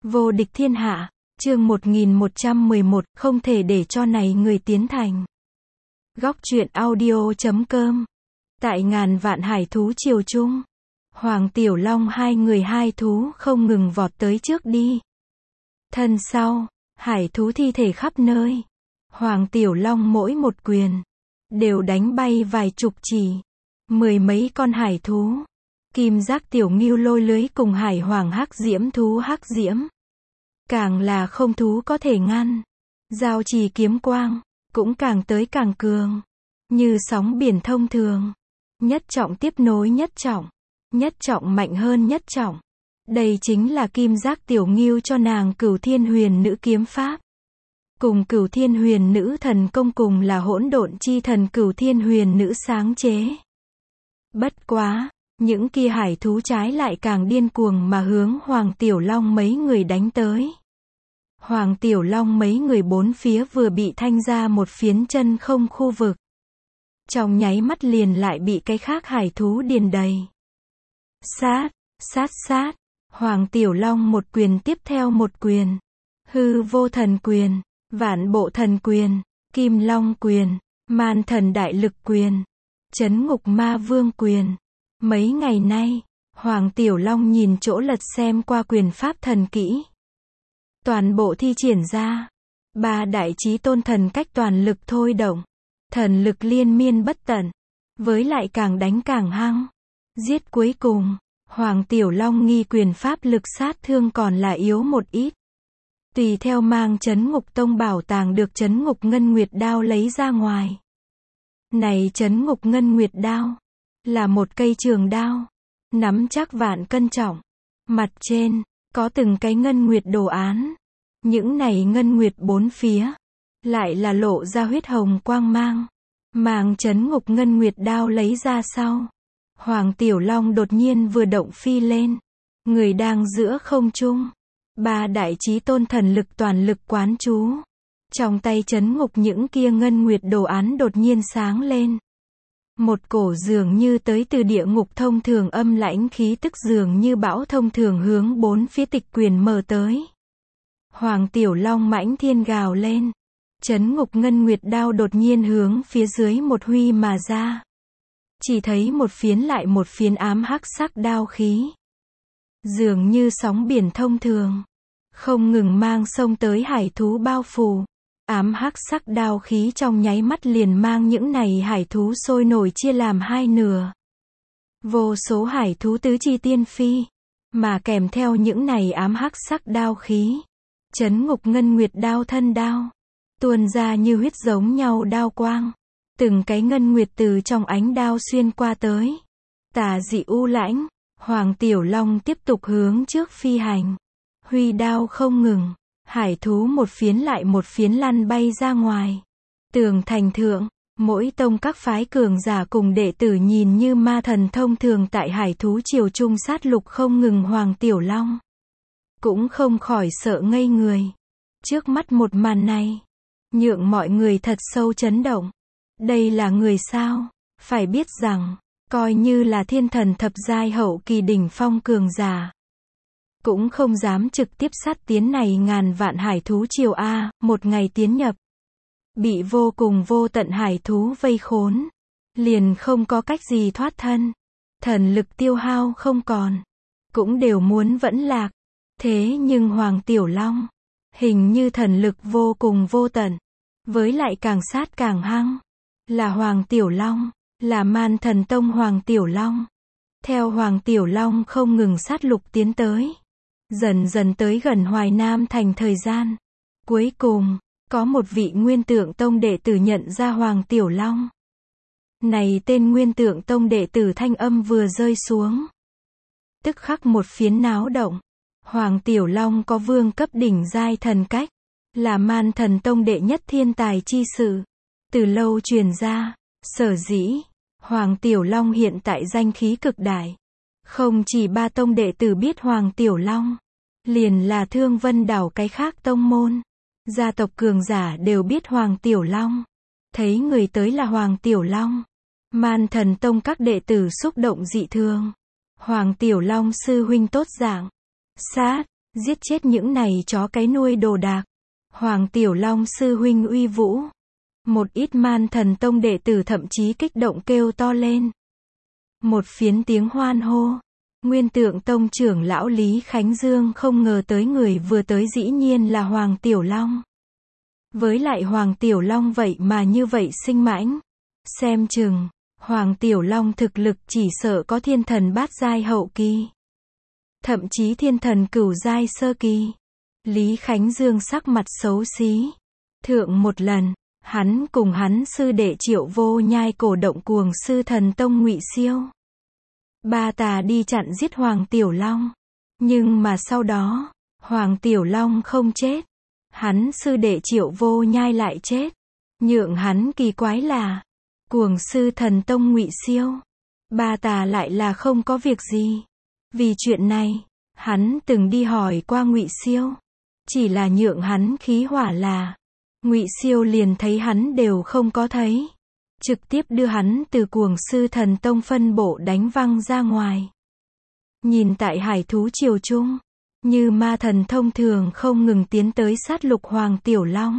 Vô địch thiên hạ, chương 1111, không thể để cho này người tiến thành. Góc truyện audio.com. Tại ngàn vạn hải thú triều trung, Hoàng Tiểu Long hai người hai thú không ngừng vọt tới trước đi. Thân sau, hải thú thi thể khắp nơi. Hoàng Tiểu Long mỗi một quyền, đều đánh bay vài chục chỉ, mười mấy con hải thú. Kim giác tiểu ngưu lôi lưới cùng hải hoàng hắc diễm thú hắc diễm. Càng là không thú có thể ngăn. Giao trì kiếm quang, cũng càng tới càng cường. Như sóng biển thông thường. Nhất trọng tiếp nối nhất trọng. Nhất trọng mạnh hơn nhất trọng. Đây chính là kim giác tiểu ngưu cho nàng Cửu Thiên Huyền Nữ kiếm pháp. Cùng Cửu Thiên Huyền Nữ thần công cùng là hỗn độn chi thần Cửu Thiên Huyền Nữ sáng chế. Bất quá, những kia hải thú trái lại càng điên cuồng mà hướng Hoàng Tiểu Long mấy người đánh tới. Hoàng Tiểu Long mấy người bốn phía vừa bị thanh ra một phiến chân không khu vực. Trong nháy mắt liền lại bị cái khác hải thú điền đầy. Sát, sát sát, Hoàng Tiểu Long một quyền tiếp theo một quyền. Hư vô thần quyền, vạn bộ thần quyền, kim long quyền, man thần đại lực quyền, chấn ngục ma vương quyền. Mấy ngày nay, Hoàng Tiểu Long nhìn chỗ lật xem qua quyền pháp thần kỹ. Toàn bộ thi triển ra. Ba đại chí tôn thần cách toàn lực thôi động. Thần lực liên miên bất tận. Với lại càng đánh càng hăng. Giết cuối cùng, Hoàng Tiểu Long nghi quyền pháp lực sát thương còn là yếu một ít. Tùy theo mang chấn ngục tông bảo tàng được chấn ngục ngân nguyệt đao lấy ra ngoài. Này chấn ngục ngân nguyệt đao là một cây trường đao, nắm chắc vạn cân trọng. Mặt trên, có từng cái ngân nguyệt đồ án. Những này ngân nguyệt bốn phía, lại là lộ ra huyết hồng quang mang. Mang chấn ngục ngân nguyệt đao lấy ra sau. Hoàng Tiểu Long đột nhiên vừa động phi lên. Người đang giữa không trung. Ba đại chí tôn thần lực toàn lực quán chú. Trong tay chấn ngục những kia ngân nguyệt đồ án đột nhiên sáng lên. Một cổ dường như tới từ địa ngục thông thường âm lãnh khí tức dường như bão thông thường hướng bốn phía tịch quyền mở tới. Hoàng Tiểu Long mãnh thiên gào lên. Chấn ngục ngân nguyệt đao đột nhiên hướng phía dưới một huy mà ra. Chỉ thấy một phiến lại một phiến ám hắc sắc đao khí. Dường như sóng biển thông thường. Không ngừng mang sông tới hải thú bao phủ. Ám hắc sắc đao khí trong nháy mắt liền mang những này hải thú sôi nổi chia làm hai nửa. Vô số hải thú tứ chi tiên phi. Mà kèm theo những này ám hắc sắc đao khí. Chấn ngục ngân nguyệt đao thân đao. Tuôn ra như huyết giống nhau đao quang. Từng cái ngân nguyệt từ trong ánh đao xuyên qua tới. Tà dị u lãnh. Hoàng Tiểu Long tiếp tục hướng trước phi hành. Huy đao không ngừng. Hải thú một phiến lại một phiến lăn bay ra ngoài. Tường thành thượng, mỗi tông các phái cường giả cùng đệ tử nhìn như ma thần thông thường tại hải thú triều trung sát lục không ngừng Hoàng Tiểu Long. Cũng không khỏi sợ ngây người. Trước mắt một màn này, nhượng mọi người thật sâu chấn động. Đây là người sao? Phải biết rằng, coi như là thiên thần thập giai hậu kỳ đỉnh phong cường giả. Cũng không dám trực tiếp sát tiến này ngàn vạn hải thú triều A, một ngày tiến nhập. Bị vô cùng vô tận hải thú vây khốn. Liền không có cách gì thoát thân. Thần lực tiêu hao không còn. Cũng đều muốn vẫn lạc. Thế nhưng Hoàng Tiểu Long, hình như thần lực vô cùng vô tận. Với lại càng sát càng hăng. Là Hoàng Tiểu Long, là Man Thần Tông Hoàng Tiểu Long. Theo Hoàng Tiểu Long không ngừng sát lục tiến tới. Dần dần tới gần Hoài Nam thành thời gian. Cuối cùng, có một vị Nguyên Tượng Tông đệ tử nhận ra Hoàng Tiểu Long. Này tên Nguyên Tượng Tông đệ tử thanh âm vừa rơi xuống. Tức khắc một phiến náo động. Hoàng Tiểu Long có vương cấp đỉnh giai thần cách. Là Man Thần Tông đệ nhất thiên tài chi sự. Từ lâu truyền ra, sở dĩ, Hoàng Tiểu Long hiện tại danh khí cực đại. Không chỉ ba tông đệ tử biết Hoàng Tiểu Long, liền là Thương Vân đảo cái khác tông môn, gia tộc cường giả đều biết Hoàng Tiểu Long. Thấy người tới là Hoàng Tiểu Long, Man Thần Tông các đệ tử xúc động dị thường. Hoàng Tiểu Long sư huynh tốt dạng. Sát, Giết chết những này chó cái nuôi đồ đạc. Hoàng Tiểu Long sư huynh uy vũ. Một ít Man Thần Tông đệ tử thậm chí kích động kêu to lên. Một phiến tiếng hoan hô. Nguyên Tượng Tông trưởng lão Lý Khánh Dương không ngờ tới người vừa tới dĩ nhiên là Hoàng Tiểu Long. Với lại Hoàng Tiểu Long vậy mà như vậy sinh mãnh. Xem chừng, Hoàng Tiểu Long thực lực chỉ sợ có thiên thần bát giai hậu kỳ. Thậm chí thiên thần cửu giai sơ kỳ. Lý Khánh Dương sắc mặt xấu xí. Thượng một lần, hắn cùng hắn sư đệ Triệu Vô Nhai cổ động cuồng sư thần tông Ngụy Siêu. Ba tà đi chặn giết Hoàng Tiểu Long. Nhưng mà sau đó, Hoàng Tiểu Long không chết. Hắn sư đệ Triệu Vô Nhai lại chết. Nhượng hắn kỳ quái là, cuồng sư thần tông Ngụy Siêu. Ba tà lại là không có việc gì. Vì chuyện này, hắn từng đi hỏi qua Ngụy Siêu. Chỉ là nhượng hắn khí hỏa là, Ngụy Siêu liền thấy hắn đều không có thấy. Trực tiếp đưa hắn từ cuồng sư thần tông phân bộ đánh văng ra ngoài. Nhìn tại hải thú triều trung, như ma thần thông thường không ngừng tiến tới sát lục Hoàng Tiểu Long.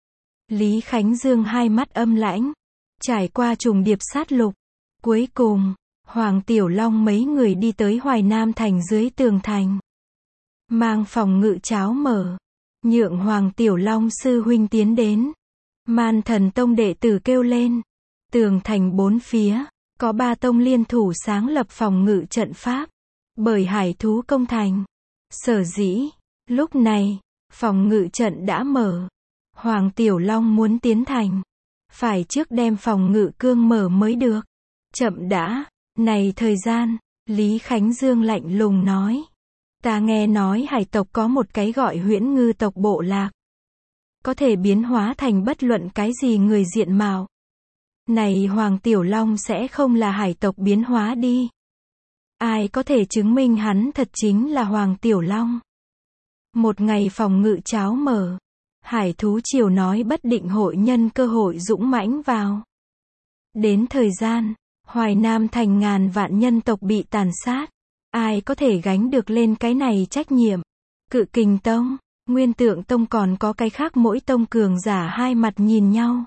Lý Khánh Dương hai mắt âm lãnh, trải qua trùng điệp sát lục. Cuối cùng, Hoàng Tiểu Long mấy người đi tới Hoài Nam thành dưới tường thành. Mang phòng ngự cháo mở, nhượng Hoàng Tiểu Long sư huynh tiến đến. Man Thần Tông đệ tử kêu lên. Tường thành bốn phía, có ba tông liên thủ sáng lập phòng ngự trận pháp. Bởi hải thú công thành. Sở dĩ, lúc này, phòng ngự trận đã mở. Hoàng Tiểu Long muốn tiến thành. Phải trước đem phòng ngự cương mở mới được. Chậm đã, này thời gian, Lý Khánh Dương lạnh lùng nói. Ta nghe nói hải tộc có một cái gọi Huyễn Ngư tộc bộ lạc. Có thể biến hóa thành bất luận cái gì người diện mạo. Này Hoàng Tiểu Long sẽ không là hải tộc biến hóa đi. Ai có thể chứng minh hắn thật chính là Hoàng Tiểu Long. Một ngày phòng ngự cháo mở. Hải thú triều nói bất định hội nhân cơ hội dũng mãnh vào. Đến thời gian, Hoài Nam thành ngàn vạn nhân tộc bị tàn sát. Ai có thể gánh được lên cái này trách nhiệm? Cự Kình Tông, Nguyên Tượng Tông còn có cái khác mỗi tông cường giả hai mặt nhìn nhau.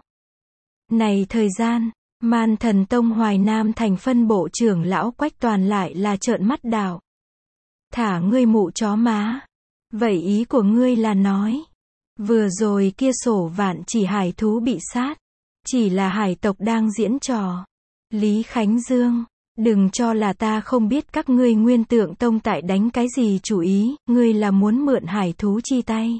Này thời gian, Man Thần Tông Hoài Nam thành phân bộ trưởng lão Quách Toàn lại là trợn mắt đảo. Thả ngươi mụ chó má. Vậy ý của ngươi là nói, vừa rồi kia sổ vạn chỉ hải thú bị sát, chỉ là hải tộc đang diễn trò. Lý Khánh Dương, đừng cho là ta không biết các ngươi Nguyên Tượng Tông tại đánh cái gì chủ ý, ngươi là muốn mượn hải thú chi tay.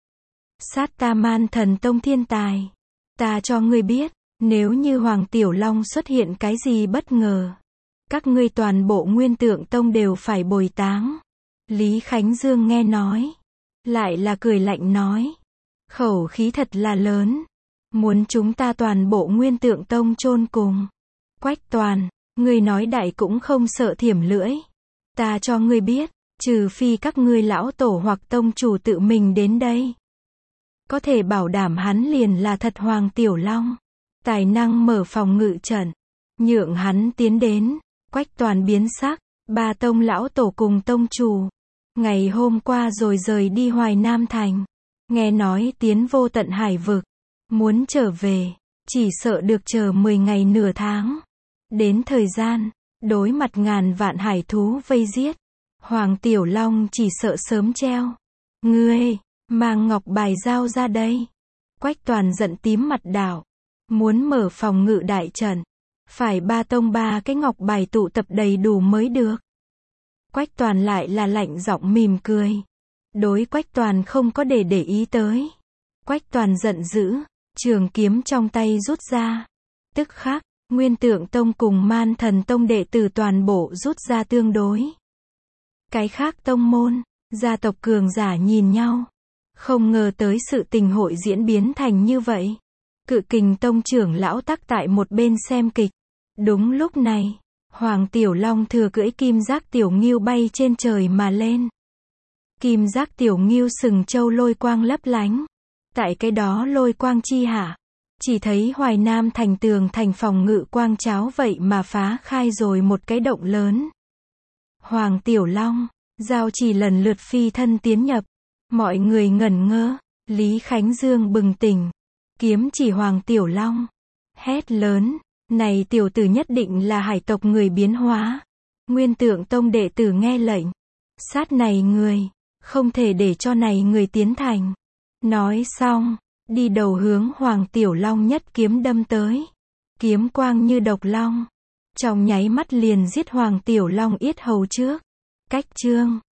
Sát ta Man Thần Tông thiên tài. Ta cho ngươi biết, nếu như Hoàng Tiểu Long xuất hiện cái gì bất ngờ, các ngươi toàn bộ Nguyên Tượng Tông đều phải bồi táng. Lý Khánh Dương nghe nói, lại là cười lạnh nói, khẩu khí thật là lớn, muốn chúng ta toàn bộ Nguyên Tượng Tông chôn cùng. Quách Toàn, ngươi nói đại cũng không sợ thiểm lưỡi. Ta cho ngươi biết, trừ phi các ngươi lão tổ hoặc tông chủ tự mình đến đây. Có thể bảo đảm hắn liền là thật Hoàng Tiểu Long. Tài năng mở phòng ngự trận. Nhượng hắn tiến đến. Quách Toàn biến sắc. Ba tông lão tổ cùng tông chủ. Ngày hôm qua rồi rời đi Hoài Nam thành. Nghe nói tiến vô tận hải vực. Muốn trở về. Chỉ sợ được chờ 10 ngày nửa tháng. Đến thời gian, đối mặt ngàn vạn hải thú vây giết. Hoàng Tiểu Long chỉ sợ sớm treo. Ngươi, mang ngọc bài giao ra đây. Quách Toàn giận tím mặt đảo. Muốn mở phòng ngự đại trận. Phải ba tông ba cái ngọc bài tụ tập đầy đủ mới được. Quách Toàn lại là lạnh giọng mỉm cười. Đối Quách Toàn không có để ý tới. Quách Toàn giận dữ, trường kiếm trong tay rút ra. Tức khắc, Nguyên Tượng Tông cùng Man Thần Tông đệ tử toàn bộ rút ra tương đối. Cái khác tông môn, gia tộc cường giả nhìn nhau. Không ngờ tới sự tình hội diễn biến thành như vậy. Cự Kình Tông trưởng lão tắc tại một bên xem kịch. Đúng lúc này, Hoàng Tiểu Long thừa cưỡi kim giác tiểu ngưu bay trên trời mà lên. Kim giác tiểu ngưu sừng châu lôi quang lấp lánh. Tại cái đó lôi quang chi hạ, chỉ thấy Hoài Nam thành tường thành phòng ngự quang cháo vậy mà phá khai rồi một cái động lớn. Hoàng Tiểu Long, Dao chỉ lần lượt phi thân tiến nhập. Mọi người ngẩn ngơ. Lý Khánh Dương bừng tỉnh. Kiếm chỉ Hoàng Tiểu Long. Hét lớn. Này tiểu tử nhất định là hải tộc người biến hóa. Nguyên Tượng Tông đệ tử nghe lệnh. Sát này người. Không thể để cho này người tiến thành. Nói xong. Đi đầu hướng Hoàng Tiểu Long nhất kiếm đâm tới. Kiếm quang như độc long. Trong nháy mắt liền giết Hoàng Tiểu Long yết hầu trước. Cách chương